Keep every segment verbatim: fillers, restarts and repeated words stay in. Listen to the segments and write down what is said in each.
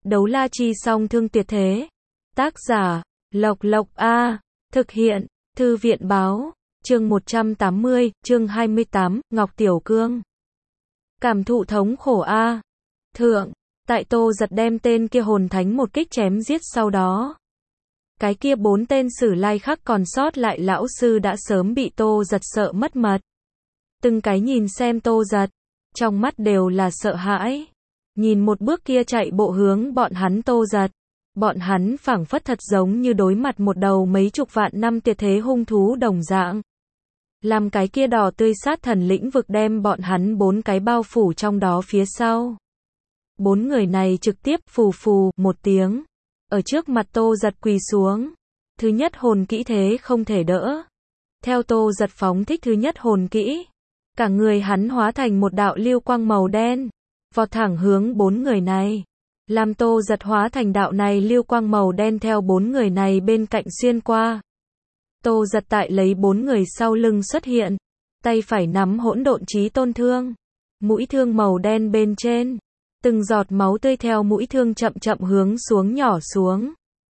Đấu la chi song thương tuyệt thế. Tác giả, Lộc Lộc A. Thực hiện, Thư viện báo. Chương một trăm tám mươi, chương hai mươi tám, Ngọc Tiểu Cương. Cảm thụ thống khổ A. Thượng, tại Tô Giật đem tên kia hồn thánh một kích chém giết sau đó. Cái kia bốn tên Sử Lai Khắc còn sót lại lão sư đã sớm bị Tô Giật sợ mất mật. Từng cái nhìn xem Tô Giật, trong mắt đều là sợ hãi. Nhìn một bước kia chạy bộ hướng bọn hắn Tô Giật. Bọn hắn phảng phất thật giống như đối mặt một đầu mấy chục vạn năm tuyệt thế hung thú đồng dạng. Làm cái kia đỏ tươi sát thần lĩnh vực đem bọn hắn bốn cái bao phủ trong đó phía sau. Bốn người này trực tiếp phù phù một tiếng. Ở trước mặt Tô Giật quỳ xuống. Thứ nhất hồn kỹ thế không thể đỡ. Theo Tô Giật phóng thích thứ nhất hồn kỹ. Cả người hắn hóa thành một đạo lưu quang màu đen. Vọt thẳng hướng bốn người này. Làm Tô Giật hóa thành đạo này lưu quang màu đen theo bốn người này bên cạnh xuyên qua. Tô Giật tại lấy bốn người sau lưng xuất hiện. Tay phải nắm hỗn độn chí tôn thương. Mũi thương màu đen bên trên. Từng giọt máu tươi theo mũi thương chậm chậm hướng xuống nhỏ xuống.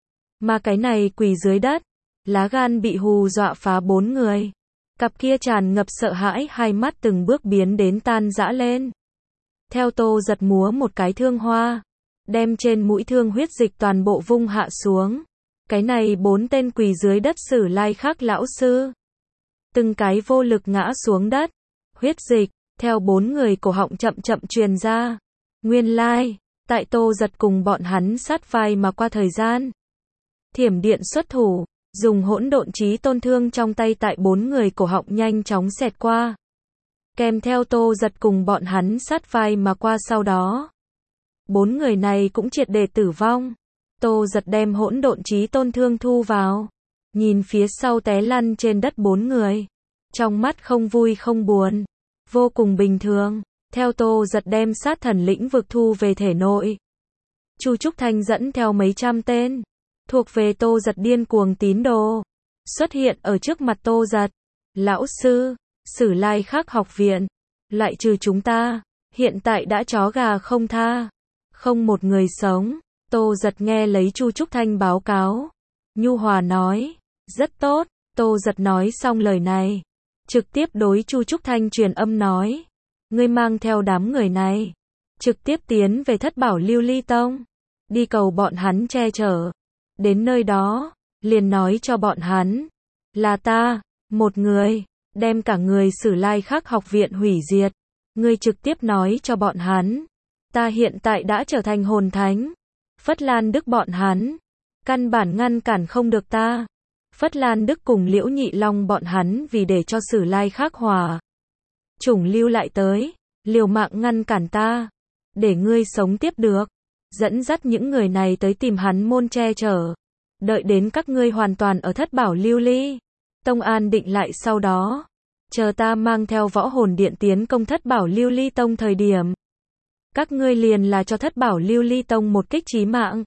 Mà cái này quỳ dưới đất. Lá gan bị hù dọa phá bốn người. Cặp kia tràn ngập sợ hãi hai mắt từng bước biến đến tan rã lên. Theo Tô Giật múa một cái thương hoa. Đem trên mũi thương huyết dịch toàn bộ vung hạ xuống. Cái này bốn tên quỳ dưới đất Sử Lai Khắc lão sư. Từng cái vô lực ngã xuống đất. Huyết dịch, theo bốn người cổ họng chậm chậm truyền ra. Nguyên lai, tại Tô Giật cùng bọn hắn sát vai mà qua thời gian. Thiểm điện xuất thủ, dùng hỗn độn chí tôn thương trong tay tại bốn người cổ họng nhanh chóng xẹt qua. Kèm theo Tô Giật cùng bọn hắn sát vai mà qua sau đó. Bốn người này cũng triệt để tử vong. Tô Giật đem hỗn độn chí tôn thương thu vào. Nhìn phía sau té lăn trên đất bốn người. Trong mắt không vui không buồn. Vô cùng bình thường. Theo Tô Giật đem sát thần lĩnh vực thu về thể nội. Chu Trúc Thanh dẫn theo mấy trăm tên. Thuộc về Tô Giật điên cuồng tín đồ. Xuất hiện ở trước mặt Tô Giật. Lão sư, Sử Lai Khắc học viện. Lại trừ chúng ta. Hiện tại đã chó gà không tha. Không một người sống. Tô Giật nghe lấy Chu Trúc Thanh báo cáo. Nhu hòa nói. Rất tốt. Tô Giật nói xong lời này. Trực tiếp đối Chu Trúc Thanh truyền âm nói. Ngươi mang theo đám người này. Trực tiếp tiến về Thất Bảo Lưu Ly Tông. Đi cầu bọn hắn che chở. Đến nơi đó. Liền nói cho bọn hắn. Là ta. Một người. Đem cả người Sử Lai Khắc học viện hủy diệt. Ngươi trực tiếp nói cho bọn hắn. Ta hiện tại đã trở thành hồn thánh. Phất Lan Đức bọn hắn. Căn bản ngăn cản không được ta. Phất Lan Đức cùng Liễu Nhị Long bọn hắn vì để cho Sử Lai Khắc hòa. Chủng lưu lại tới. Liều mạng ngăn cản ta. Để ngươi sống tiếp được. Dẫn dắt những người này tới tìm hắn môn che chở. Đợi đến các ngươi hoàn toàn ở Thất Bảo Lưu Ly Tông an định lại sau đó. Chờ ta mang theo võ hồn điện tiến công Thất Bảo Lưu Ly Tông thời điểm. Các ngươi liền là cho Thất Bảo Lưu Ly Tông một kích chí mạng.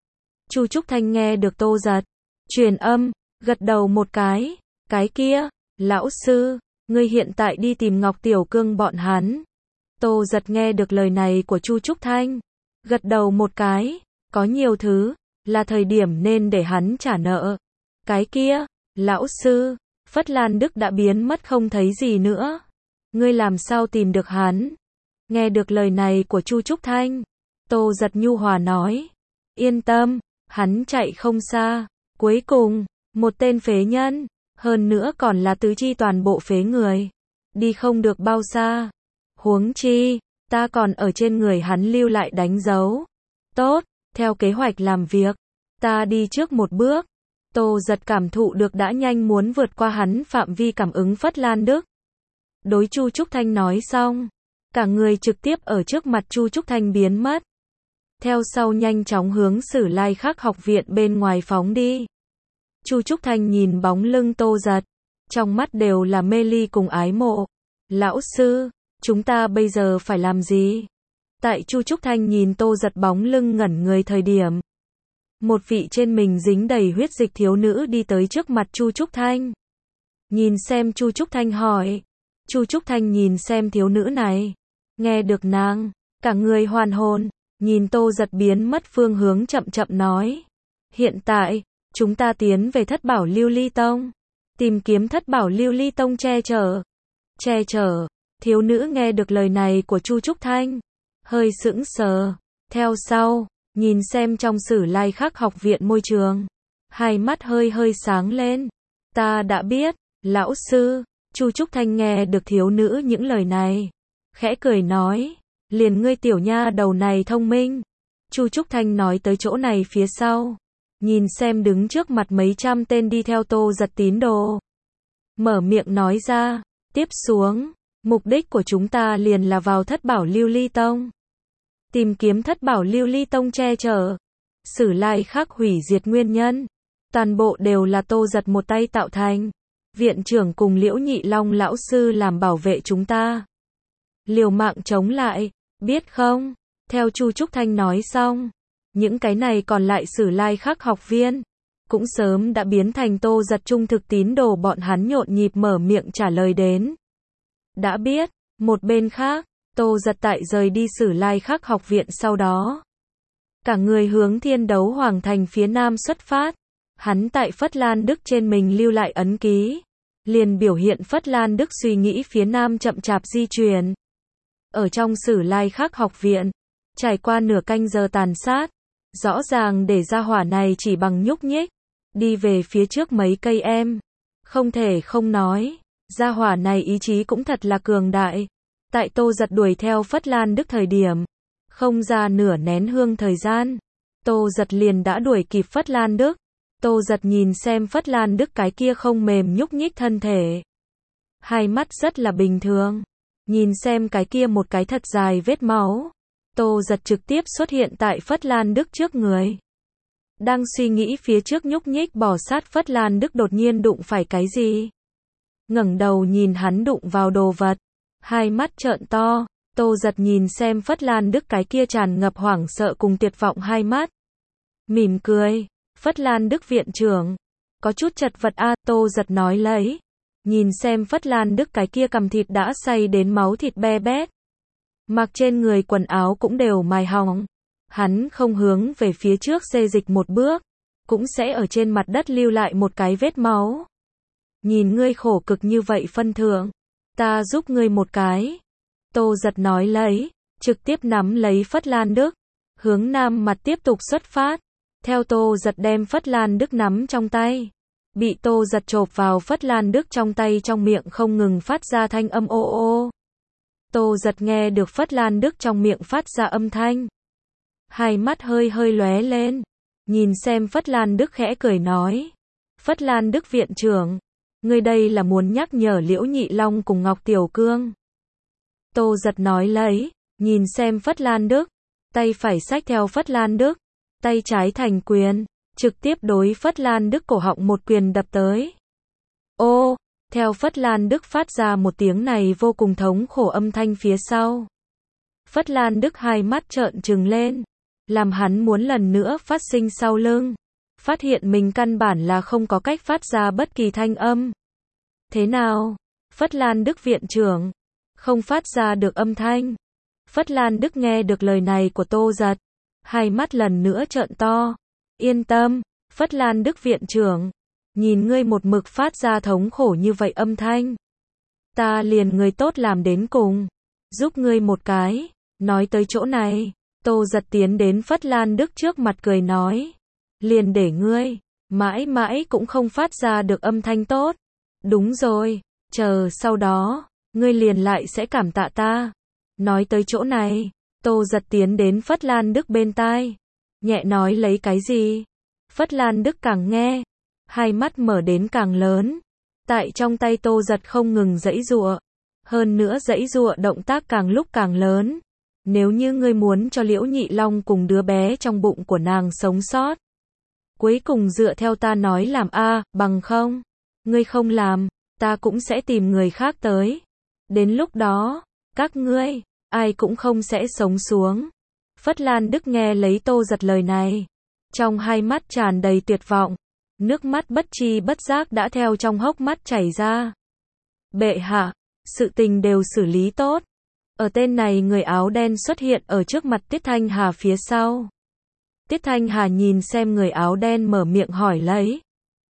Chu Trúc Thanh nghe được Tô Giật. Truyền âm, gật đầu một cái. Cái kia, lão sư, ngươi hiện tại đi tìm Ngọc Tiểu Cương bọn hắn. Tô Giật nghe được lời này của Chu Trúc Thanh. Gật đầu một cái. Có nhiều thứ, là thời điểm nên để hắn trả nợ. Cái kia, lão sư, Phất Lan Đức đã biến mất không thấy gì nữa. Ngươi làm sao tìm được hắn? Nghe được lời này của Chu Trúc Thanh. Tô Giật nhu hòa nói. Yên tâm, hắn chạy không xa. Cuối cùng, một tên phế nhân. Hơn nữa còn là tứ chi toàn bộ phế người. Đi không được bao xa. Huống chi, ta còn ở trên người hắn lưu lại đánh dấu. Tốt, theo kế hoạch làm việc. Ta đi trước một bước. Tô Giật cảm thụ được đã nhanh muốn vượt qua hắn phạm vi cảm ứng Phất Lan Đức. Đối Chu Trúc Thanh nói xong. Cả người trực tiếp ở trước mặt Chu Trúc Thanh biến mất. Theo sau nhanh chóng hướng Sử Lai Khắc học viện bên ngoài phóng đi. Chu Trúc Thanh nhìn bóng lưng Tô Giật. Trong mắt đều là mê ly cùng ái mộ. Lão sư, chúng ta bây giờ phải làm gì? Tại Chu Trúc Thanh nhìn Tô Giật bóng lưng ngẩn người thời điểm. Một vị trên mình dính đầy huyết dịch thiếu nữ đi tới trước mặt Chu Trúc Thanh. Nhìn xem Chu Trúc Thanh hỏi. Chu Trúc Thanh nhìn xem thiếu nữ này. Nghe được nàng, cả người hoàn hồn. nhìn Tô Giật biến mất phương hướng chậm chậm nói. Hiện tại, chúng ta tiến về Thất Bảo Lưu Ly Tông. Tìm kiếm Thất Bảo Lưu Ly Tông che chở. Che chở, thiếu nữ nghe được lời này của Chu Trúc Thanh. Hơi sững sờ. Theo sau, nhìn xem trong Sử Lai Khắc học viện môi trường. Hai mắt hơi hơi sáng lên. Ta đã biết, lão sư. Chu Trúc Thanh nghe được thiếu nữ những lời này. Khẽ cười nói. Liền ngươi tiểu nha đầu này thông minh. Chu Trúc Thanh nói tới chỗ này phía sau. Nhìn xem đứng trước mặt mấy trăm tên đi theo Tô Giật tín đồ. Mở miệng nói ra. Tiếp xuống, mục đích của chúng ta liền là vào Thất Bảo Lưu Ly Tông. Tìm kiếm Thất Bảo Lưu Ly Tông che chở. Sử Lai Khắc hủy diệt nguyên nhân. Toàn bộ đều là Tô Giật một tay tạo thành. Viện trưởng cùng Liễu Nhị Long lão sư làm bảo vệ chúng ta. Liều mạng chống lại, biết không? Theo Chu Trúc Thanh nói xong, những cái này còn lại Sử Lai Khắc học viên, cũng sớm đã biến thành Tô Giật trung thực tín đồ, bọn hắn nhộn nhịp mở miệng trả lời đến. Đã biết, một bên khác, Tô Giật tại rời đi Sử Lai Khắc học viện sau đó. Cả người hướng Thiên Đấu Hoàng thành phía nam xuất phát. Hắn tại Phất Lan Đức trên mình lưu lại ấn ký. Liền biểu hiện Phất Lan Đức suy nghĩ phía nam chậm chạp di chuyển. Ở trong Sử Lai Khắc học viện, trải qua nửa canh giờ tàn sát, rõ ràng để ra hỏa này chỉ bằng nhúc nhích, đi về phía trước mấy cây em. Không thể không nói, gia hỏa này ý chí cũng thật là cường đại. Tại Tô Giật đuổi theo Phất Lan Đức thời điểm, không ra nửa nén hương thời gian, Tô Giật liền đã đuổi kịp Phất Lan Đức. Tô Giật nhìn xem Phất Lan Đức cái kia không mềm nhúc nhích thân thể. Hai mắt rất là bình thường. Nhìn xem cái kia một cái thật dài vết máu. Tô Giật trực tiếp xuất hiện tại Phất Lan Đức trước người. Đang suy nghĩ phía trước nhúc nhích bò sát Phất Lan Đức đột nhiên đụng phải cái gì. Ngẩng đầu nhìn hắn đụng vào đồ vật. Hai mắt trợn to. Tô Giật nhìn xem Phất Lan Đức cái kia tràn ngập hoảng sợ cùng tuyệt vọng hai mắt. Mỉm cười. Phất Lan Đức viện trưởng. Có chút chật vật a, Tô Giật nói lấy. Nhìn xem Phất Lan Đức cái kia cầm thịt đã xay đến máu thịt be bét. Mặc trên người quần áo cũng đều mài hỏng. Hắn không hướng về phía trước xê dịch một bước. Cũng sẽ ở trên mặt đất lưu lại một cái vết máu. Nhìn ngươi khổ cực như vậy phân thượng. Ta giúp ngươi một cái. Tô Giật nói lấy. Trực tiếp nắm lấy Phất Lan Đức. Hướng nam mặt tiếp tục xuất phát. Theo Tô Giật đem Phất Lan Đức nắm trong tay. Bị Tô Giật chộp vào Phất Lan Đức trong tay, trong miệng không ngừng phát ra thanh âm ô ô. Tô Giật nghe được Phất Lan Đức trong miệng phát ra âm thanh. Hai mắt hơi hơi lóe lên. Nhìn xem Phất Lan Đức khẽ cười nói. Phất Lan Đức viện trưởng. Ngươi đây là muốn nhắc nhở Liễu Nhị Long cùng Ngọc Tiểu Cương. Tô Giật nói lấy. Nhìn xem Phất Lan Đức. Tay phải xách theo Phất Lan Đức. Tay trái thành quyền. Trực tiếp đối Phất Lan Đức cổ họng một quyền đập tới. Ô, theo Phất Lan Đức phát ra một tiếng này vô cùng thống khổ âm thanh phía sau. Phất Lan Đức hai mắt trợn trừng lên. Làm hắn muốn lần nữa phát sinh sau lưng. Phát hiện mình căn bản là không có cách phát ra bất kỳ thanh âm. Thế nào? Phất Lan Đức viện trưởng. Không phát ra được âm thanh. Phất Lan Đức nghe được lời này của Tô Giật. Hai mắt lần nữa trợn to. Yên tâm, Phất Lan Đức viện trưởng. Nhìn ngươi một mực phát ra thống khổ như vậy âm thanh. Ta liền người tốt làm đến cùng. Giúp ngươi một cái. Nói tới chỗ này, Tô Giật tiến đến Phất Lan Đức trước mặt cười nói. Liền để ngươi, mãi mãi cũng không phát ra được âm thanh tốt. Đúng rồi, chờ sau đó, ngươi liền lại sẽ cảm tạ ta. Nói tới chỗ này, Tô Giật tiến đến Phất Lan Đức bên tai. Nhẹ nói lấy cái gì? Phất Lan Đức càng nghe, hai mắt mở đến càng lớn. Tại trong tay Tô Giật không ngừng giãy giụa. Hơn nữa giãy giụa động tác càng lúc càng lớn. Nếu như ngươi muốn cho Liễu Nhị Long cùng đứa bé trong bụng của nàng sống sót. Cuối cùng dựa theo ta nói làm a, bằng không. Ngươi không làm, ta cũng sẽ tìm người khác tới. Đến lúc đó, các ngươi, ai cũng không sẽ sống xuống. Phất Lan Đức nghe lấy Tô Giật lời này. Trong hai mắt tràn đầy tuyệt vọng. Nước mắt bất chi bất giác đã theo trong hốc mắt chảy ra. Bệ hạ, sự tình đều xử lý tốt. Ở tên này người áo đen xuất hiện ở trước mặt Tiết Thanh Hà phía sau. Tiết Thanh Hà nhìn xem người áo đen mở miệng hỏi lấy.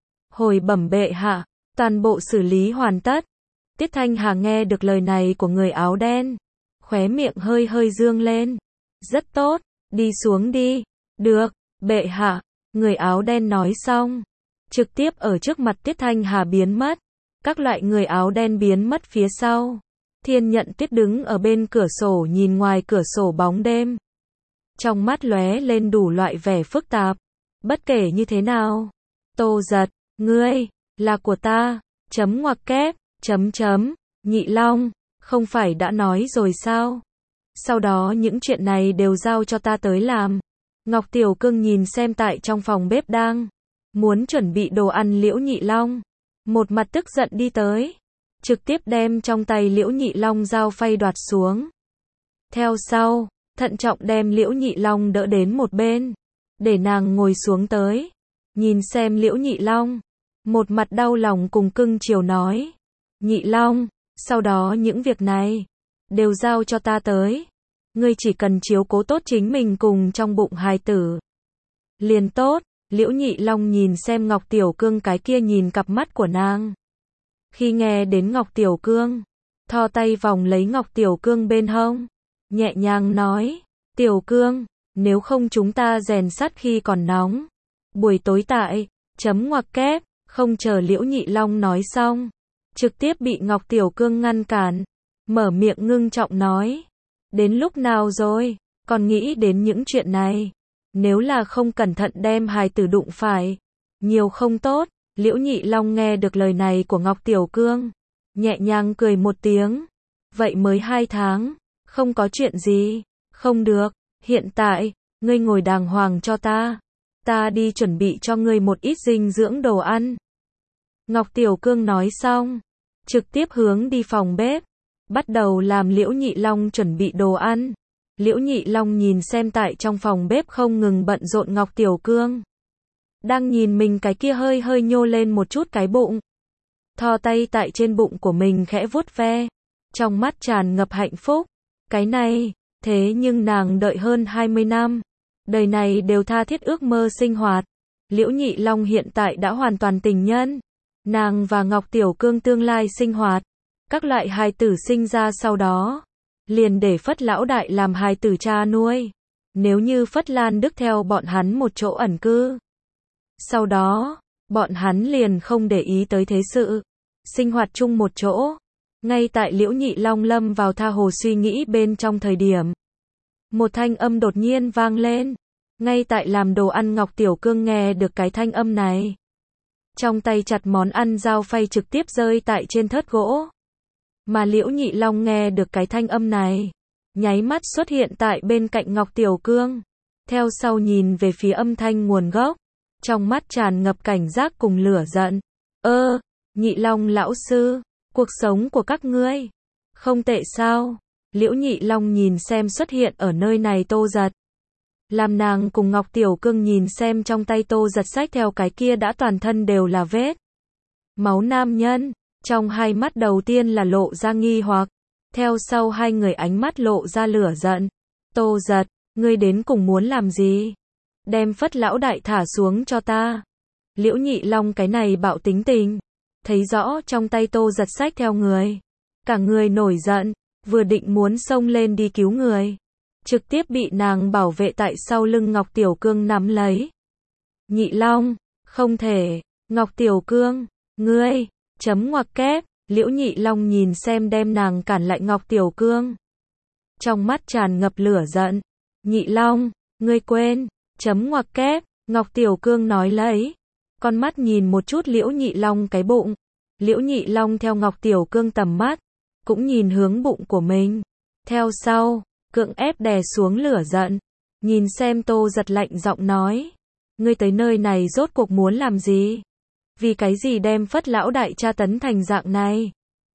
Hồi bẩm bệ hạ, toàn bộ xử lý hoàn tất. Tiết Thanh Hà nghe được lời này của người áo đen, khóe miệng hơi hơi dương lên. Rất tốt, đi xuống đi. Được, bệ hạ, người áo đen nói xong, trực tiếp ở trước mặt Tiết Thanh Hà biến mất. Các loại người áo đen biến mất phía sau. Thiên Nhận Tuyết đứng ở bên cửa sổ nhìn ngoài cửa sổ bóng đêm. Trong mắt lóe lên đủ loại vẻ phức tạp. Bất kể như thế nào, Tô Giật, ngươi, là của ta, chấm ngoặc kép, chấm chấm, Nhị Long, không phải đã nói rồi sao? Sau đó những chuyện này đều giao cho ta tới làm. Ngọc Tiểu Cương nhìn xem tại trong phòng bếp đang muốn chuẩn bị đồ ăn Liễu Nhị Long. Một mặt tức giận đi tới, trực tiếp đem trong tay Liễu Nhị Long dao phay đoạt xuống. Theo sau, thận trọng đem Liễu Nhị Long đỡ đến một bên, để nàng ngồi xuống tới. Nhìn xem Liễu Nhị Long, một mặt đau lòng cùng cưng chiều nói. Nhị Long, sau đó những việc này, đều giao cho ta tới. Ngươi chỉ cần chiếu cố tốt chính mình cùng trong bụng hài tử. Liền tốt, Liễu Nhị Long nhìn xem Ngọc Tiểu Cương cái kia nhìn cặp mắt của nàng. Khi nghe đến Ngọc Tiểu Cương, thò tay vòng lấy Ngọc Tiểu Cương bên hông, nhẹ nhàng nói, Tiểu Cương, nếu không chúng ta rèn sắt khi còn nóng. Buổi tối tại, chấm ngoặc kép, không chờ Liễu Nhị Long nói xong, trực tiếp bị Ngọc Tiểu Cương ngăn cản, mở miệng ngưng trọng nói, đến lúc nào rồi, còn nghĩ đến những chuyện này, nếu là không cẩn thận đem hài tử đụng phải, nhiều không tốt. Liễu Nhị Long nghe được lời này của Ngọc Tiểu Cương, nhẹ nhàng cười một tiếng, vậy mới hai tháng, không có chuyện gì, không được, hiện tại, ngươi ngồi đàng hoàng cho ta, ta đi chuẩn bị cho ngươi một ít dinh dưỡng đồ ăn. Ngọc Tiểu Cương nói xong, trực tiếp hướng đi phòng bếp, bắt đầu làm Liễu Nhị Long chuẩn bị đồ ăn. Liễu Nhị Long nhìn xem tại trong phòng bếp không ngừng bận rộn Ngọc Tiểu Cương, đang nhìn mình cái kia hơi hơi nhô lên một chút cái bụng, thò tay tại trên bụng của mình khẽ vuốt ve, trong mắt tràn ngập hạnh phúc. Cái này, thế nhưng nàng đợi hơn hai mươi năm, đời này đều tha thiết ước mơ sinh hoạt. Liễu Nhị Long hiện tại đã hoàn toàn tình nhân, nàng và Ngọc Tiểu Cương tương lai sinh hoạt, các loại hài tử sinh ra sau đó, liền để Phất lão đại làm hài tử cha nuôi. Nếu như Phất Lan Đức theo bọn hắn một chỗ ẩn cư, sau đó, bọn hắn liền không để ý tới thế sự, sinh hoạt chung một chỗ. Ngay tại Liễu Nhị Long lâm vào tha hồ suy nghĩ bên trong thời điểm, một thanh âm đột nhiên vang lên. Ngay tại làm đồ ăn Ngọc Tiểu Cương nghe được cái thanh âm này, trong tay chặt món ăn dao phay trực tiếp rơi tại trên thớt gỗ. Mà Liễu Nhị Long nghe được cái thanh âm này, nháy mắt xuất hiện tại bên cạnh Ngọc Tiểu Cương, theo sau nhìn về phía âm thanh nguồn gốc, trong mắt tràn ngập cảnh giác cùng lửa giận. Ơ, Nhị Long lão sư, cuộc sống của các ngươi không tệ sao? Liễu Nhị Long nhìn xem xuất hiện ở nơi này Tô Giật, làm nàng cùng Ngọc Tiểu Cương nhìn xem trong tay Tô Giật xách theo cái kia đã toàn thân đều là vết máu nam nhân, trong hai mắt đầu tiên là lộ ra nghi hoặc, theo sau hai người ánh mắt lộ ra lửa giận. Tô Giật, ngươi đến cùng muốn làm gì? Đem Phất lão đại thả xuống cho ta. Liễu Nhị Long cái này bạo tính tình, thấy rõ trong tay Tô Giật xách theo người, cả người nổi giận, vừa định muốn xông lên đi cứu người, trực tiếp bị nàng bảo vệ tại sau lưng Ngọc Tiểu Cương nắm lấy. Nhị Long, không thể. Ngọc Tiểu Cương, ngươi, chấm ngoặc kép. Liễu Nhị Long nhìn xem đem nàng cản lại Ngọc Tiểu Cương, trong mắt tràn ngập lửa giận. Nhị Long, ngươi quên, chấm ngoặc kép. Ngọc Tiểu Cương nói lấy, con mắt nhìn một chút Liễu Nhị Long cái bụng. Liễu Nhị Long theo Ngọc Tiểu Cương tầm mắt, cũng nhìn hướng bụng của mình, theo sau, cưỡng ép đè xuống lửa giận, nhìn xem Tô Giật lạnh giọng nói, ngươi tới nơi này rốt cuộc muốn làm gì? Vì cái gì đem Phất lão đại tra tấn thành dạng này?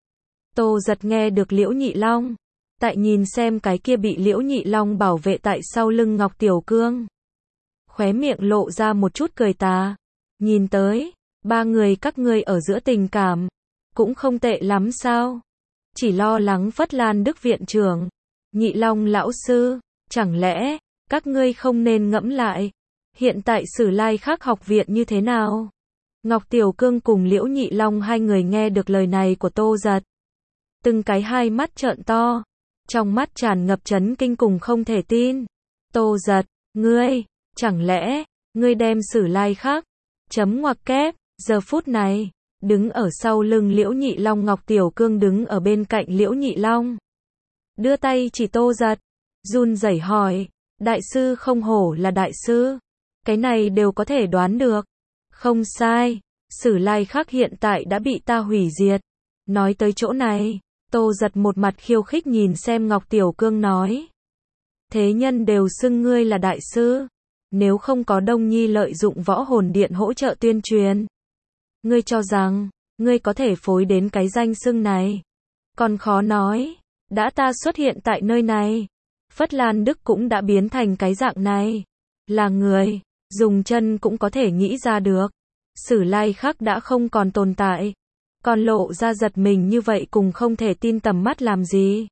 Tô Giật nghe được Liễu Nhị Long, tại nhìn xem cái kia bị Liễu Nhị Long bảo vệ tại sau lưng Ngọc Tiểu Cương, khóe miệng lộ ra một chút cười tà, nhìn tới, ba người các ngươi ở giữa tình cảm, cũng không tệ lắm sao? Chỉ lo lắng Phất Lan Đức viện trưởng, Nhị Long lão sư, chẳng lẽ, các ngươi không nên ngẫm lại, hiện tại Sử Lai Khắc học viện như thế nào? Ngọc Tiểu Cương cùng Liễu Nhị Long hai người nghe được lời này của Tô Giật. Từng cái hai mắt trợn to, trong mắt tràn ngập chấn kinh cùng không thể tin. Tô Giật, ngươi, chẳng lẽ, ngươi đem Sử Lai Khắc, chấm ngoặc kép, giờ phút này, đứng ở sau lưng Liễu Nhị Long Ngọc Tiểu Cương đứng ở bên cạnh Liễu Nhị Long. Đưa tay chỉ Tô Giật, run rẩy hỏi, đại sư không hổ là đại sư, cái này đều có thể đoán được. Không sai, Sử Lai Khắc hiện tại đã bị ta hủy diệt. Nói tới chỗ này, Tô Giật một mặt khiêu khích nhìn xem Ngọc Tiểu Cương nói. Thế nhân đều xưng ngươi là đại sư, nếu không có Đông Nhi lợi dụng võ hồn điện hỗ trợ tuyên truyền, ngươi cho rằng, ngươi có thể phối đến cái danh xưng này. Còn khó nói, đã ta xuất hiện tại nơi này, Phất Lan Đức cũng đã biến thành cái dạng này. Là người, dùng chân cũng có thể nghĩ ra được. Sử Lai Khắc đã không còn tồn tại. Còn lộ ra giật mình như vậy cùng không thể tin tầm mắt làm gì.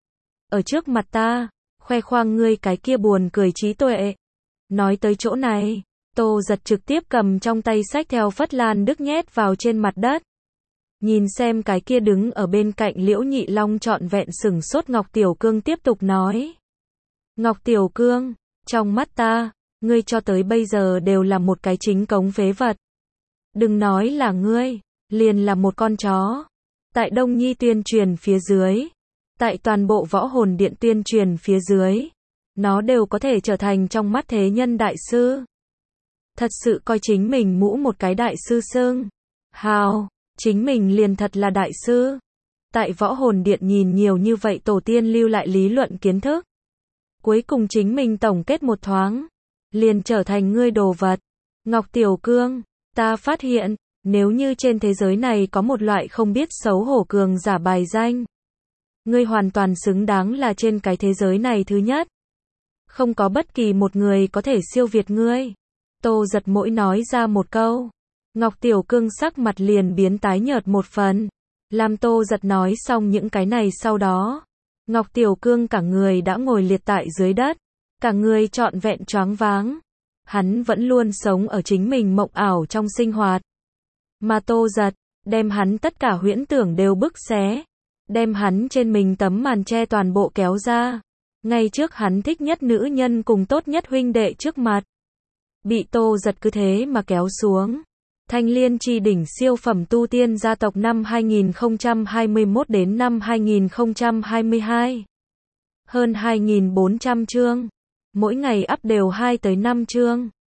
Ở trước mặt ta, khoe khoang ngươi cái kia buồn cười trí tuệ. Nói tới chỗ này, Tô Giật trực tiếp cầm trong tay sách theo Phất Lan Đức nhét vào trên mặt đất. Nhìn xem cái kia đứng ở bên cạnh Liễu Nhị Long trọn vẹn sửng sốt Ngọc Tiểu Cương tiếp tục nói. Ngọc Tiểu Cương, trong mắt ta, ngươi cho tới bây giờ đều là một cái chính cống phế vật. Đừng nói là ngươi, liền là một con chó. Tại Đông Nhi tuyên truyền phía dưới, tại toàn bộ võ hồn điện tuyên truyền phía dưới, nó đều có thể trở thành trong mắt thế nhân đại sư. Thật sự coi chính mình mũ một cái đại sư xưng hào, chính mình liền thật là đại sư. Tại võ hồn điện nhìn nhiều như vậy tổ tiên lưu lại lý luận kiến thức. Cuối cùng chính mình tổng kết một thoáng, liền trở thành ngươi đồ vật. Ngọc Tiểu Cương, ta phát hiện, nếu như trên thế giới này có một loại không biết xấu hổ cường giả bài danh, ngươi hoàn toàn xứng đáng là trên cái thế giới này thứ nhất. Không có bất kỳ một người có thể siêu việt ngươi. Tô Giật mỗi nói ra một câu, Ngọc Tiểu Cương sắc mặt liền biến tái nhợt một phần. Làm Tô Giật nói xong những cái này sau đó, Ngọc Tiểu Cương cả người đã ngồi liệt tại dưới đất, cả người trọn vẹn choáng váng. Hắn vẫn luôn sống ở chính mình mộng ảo trong sinh hoạt. Mà Tô Giật, đem hắn tất cả huyễn tưởng đều bức xé, đem hắn trên mình tấm màn che toàn bộ kéo ra. Ngay trước hắn thích nhất nữ nhân cùng tốt nhất huynh đệ trước mặt. Bị Tô Giật cứ thế mà kéo xuống. Thanh Liên Chi đỉnh siêu phẩm tu tiên gia tộc năm hai nghìn không trăm hai mươi mốt đến năm hai nghìn không trăm hai mươi hai. Hơn hai nghìn bốn trăm chương. Mỗi ngày up đều hai tới năm chương.